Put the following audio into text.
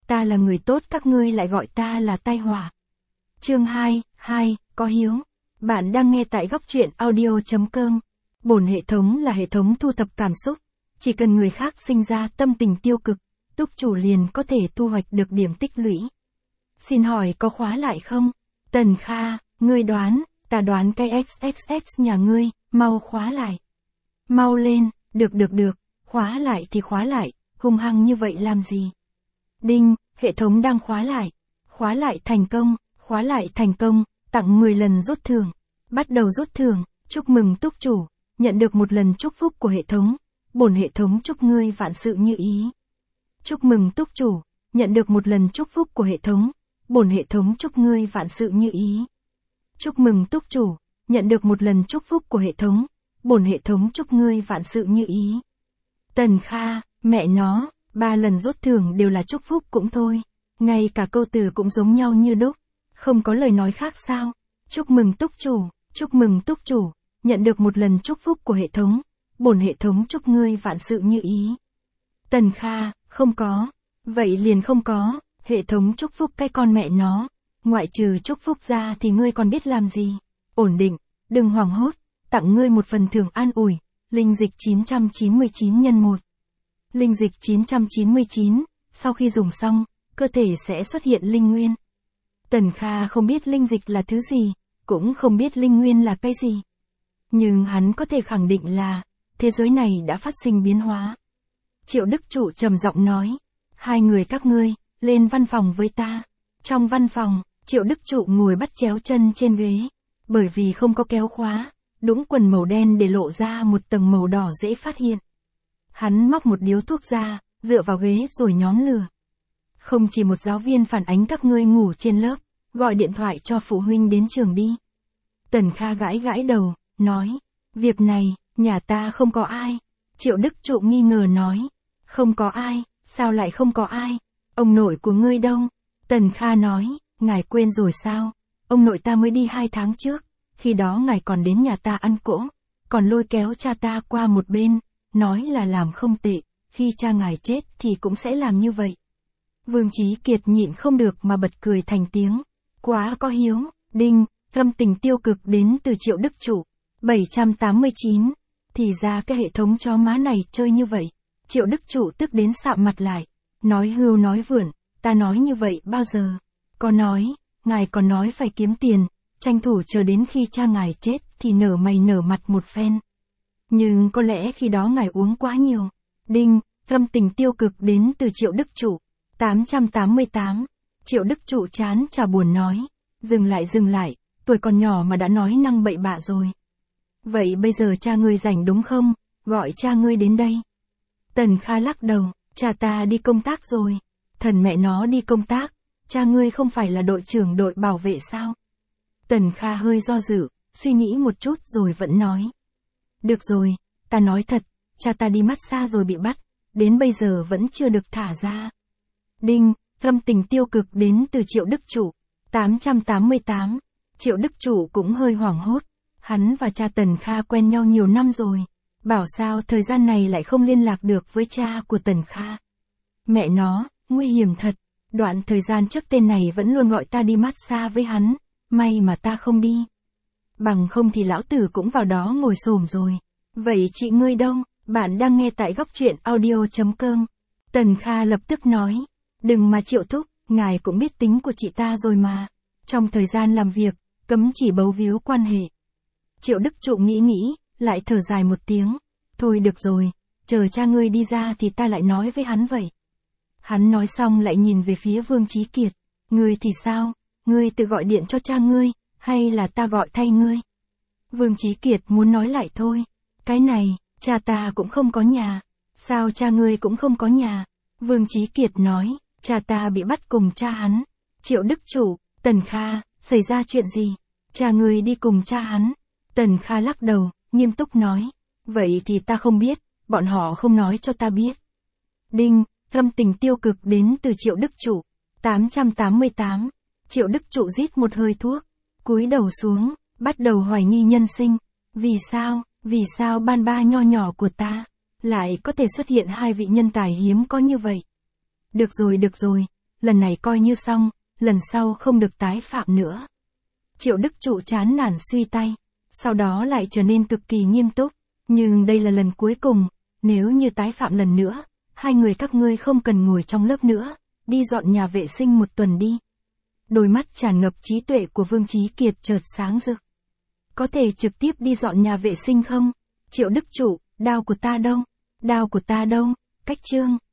Ta là người tốt các ngươi lại gọi ta là tai họa. Chương 2, có hiếu. Bạn đang nghe tại góc truyện audio.com. Bổn hệ thống là hệ thống thu thập cảm xúc. Chỉ cần người khác sinh ra tâm tình tiêu cực, túc chủ liền có thể thu hoạch được điểm tích lũy. Xin hỏi có khóa lại không? Tần Kha, ngươi đoán, ta đoán cái XXX nhà ngươi, mau khóa lại. Mau lên, được, khóa lại thì khóa lại, hung hăng như vậy làm gì? Đinh, hệ thống đang khóa lại thành công, tặng 10 lần rút thưởng. Bắt đầu rút thưởng, chúc mừng túc chủ, nhận được một lần chúc phúc của hệ thống, bổn hệ thống chúc ngươi vạn sự như ý. Chúc mừng túc chủ, nhận được một lần chúc phúc của hệ thống, bổn hệ thống chúc ngươi vạn sự như ý. Chúc mừng túc chủ, nhận được một lần chúc phúc của hệ thống, bổn hệ thống chúc ngươi vạn sự như ý. Tần Kha, mẹ nó, 3 lần rút thưởng đều là chúc phúc cũng thôi, ngay cả câu từ cũng giống nhau như đúc, không có lời nói khác sao? Chúc mừng túc chủ, nhận được một lần chúc phúc của hệ thống, bổn hệ thống chúc ngươi vạn sự như ý. Tần Kha, không có, vậy liền không có, hệ thống chúc phúc cái con mẹ nó, ngoại trừ chúc phúc ra thì ngươi còn biết làm gì? Ổn định, đừng hoảng hốt, tặng ngươi một phần thưởng an ủi, linh dịch 999 x 1. Linh dịch 999, sau khi dùng xong, cơ thể sẽ xuất hiện linh nguyên. Tần Kha không biết linh dịch là thứ gì, cũng không biết linh nguyên là cái gì. Nhưng hắn có thể khẳng định là, thế giới này đã phát sinh biến hóa. Triệu Đức Trụ trầm giọng nói, 2 người các ngươi, lên văn phòng với ta. Trong văn phòng, Triệu Đức Trụ ngồi bắt chéo chân trên ghế, bởi vì không có kéo khóa, đũng quần màu đen để lộ ra một tầng màu đỏ dễ phát hiện. Hắn móc một điếu thuốc ra, dựa vào ghế rồi nhóm lửa. Không chỉ một giáo viên phản ánh các ngươi ngủ trên lớp, gọi điện thoại cho phụ huynh đến trường đi. Tần Kha gãi đầu, nói, việc này, nhà ta không có ai. Triệu Đức Trụ nghi ngờ nói, không có ai, sao lại không có ai? Ông nội của ngươi đâu? Tần Kha nói, ngài quên rồi sao? Ông nội ta mới đi 2 tháng trước, khi đó ngài còn đến nhà ta ăn cỗ, còn lôi kéo cha ta qua một bên, nói là làm không tệ, khi cha ngài chết thì cũng sẽ làm như vậy. Vương Chí Kiệt nhịn không được mà bật cười thành tiếng, quá có hiếu. Đinh, tâm tình tiêu cực đến từ Triệu Đức Trụ. 789, thì ra cái hệ thống chó má này chơi như vậy. Triệu Đức Trụ tức đến sạm mặt lại, nói hưu nói vượn, ta nói như vậy bao giờ? Có nói, ngài còn nói phải kiếm tiền, tranh thủ chờ đến khi cha ngài chết thì nở mày nở mặt một phen. Nhưng có lẽ khi đó ngài uống quá nhiều. Đinh, tâm tình tiêu cực đến từ Triệu Đức Trụ. 888, Triệu Đức Trụ chán chả buồn nói, dừng lại, tuổi còn nhỏ mà đã nói năng bậy bạ rồi. Vậy bây giờ cha ngươi rảnh đúng không? Gọi cha ngươi đến đây. Tần Kha lắc đầu, cha ta đi công tác rồi. Thần mẹ nó đi công tác, cha ngươi không phải là đội trưởng đội bảo vệ sao? Tần Kha hơi do dự, suy nghĩ một chút rồi vẫn nói. Được rồi, ta nói thật, cha ta đi massage rồi bị bắt, đến bây giờ vẫn chưa được thả ra. Đinh, tâm tình tiêu cực đến từ Triệu Đức Trụ. 888, Triệu Đức Trụ cũng hơi hoảng hốt, hắn và cha Tần Kha quen nhau nhiều năm rồi, bảo sao thời gian này lại không liên lạc được với cha của Tần Kha. Mẹ nó, nguy hiểm thật, đoạn thời gian trước tên này vẫn luôn gọi ta đi massage với hắn, may mà ta không đi. Bằng không thì lão tử cũng vào đó ngồi xổm rồi. Vậy chị ngươi đâu? Bạn đang nghe tại góc truyện audio.com. Tần Kha lập tức nói, đừng mà Triệu thúc, ngài cũng biết tính của chị ta rồi mà. Trong thời gian làm việc, cấm chỉ bấu víu quan hệ. Triệu Đức Trụ nghĩ, lại thở dài một tiếng. Thôi được rồi, chờ cha ngươi đi ra thì ta lại nói với hắn vậy. Hắn nói xong lại nhìn về phía Vương Chí Kiệt. Ngươi thì sao? Ngươi tự gọi điện cho cha ngươi, hay là ta gọi thay ngươi? Vương Chí Kiệt muốn nói lại thôi. Cái này, cha ta cũng không có nhà. Sao cha ngươi cũng không có nhà? Vương Chí Kiệt nói, cha ta bị bắt cùng cha hắn. Triệu Đức Trụ, Tần Kha, xảy ra chuyện gì? Cha ngươi đi cùng cha hắn. Tần Kha lắc đầu, nghiêm túc nói, vậy thì ta không biết, bọn họ không nói cho ta biết. Đinh, tâm tình tiêu cực đến từ Triệu Đức Trụ. 888, Triệu Đức Trụ rít một hơi thuốc, cúi đầu xuống, bắt đầu hoài nghi nhân sinh. Vì sao ban ba nho nhỏ của ta lại có thể xuất hiện 2 vị nhân tài hiếm có như vậy? Được rồi, lần này coi như xong, lần sau không được tái phạm nữa. Triệu Đức Trụ chán nản suy tay, sau đó lại trở nên cực kỳ nghiêm túc, nhưng đây là lần cuối cùng, nếu như tái phạm lần nữa, hai người các ngươi không cần ngồi trong lớp nữa, đi dọn nhà vệ sinh một tuần đi. Đôi mắt tràn ngập trí tuệ của Vương Chí Kiệt chợt sáng rực. Có thể trực tiếp đi dọn nhà vệ sinh không? Triệu Đức Trụ, đao của ta đâu? Đao của ta đâu? Cách Trương.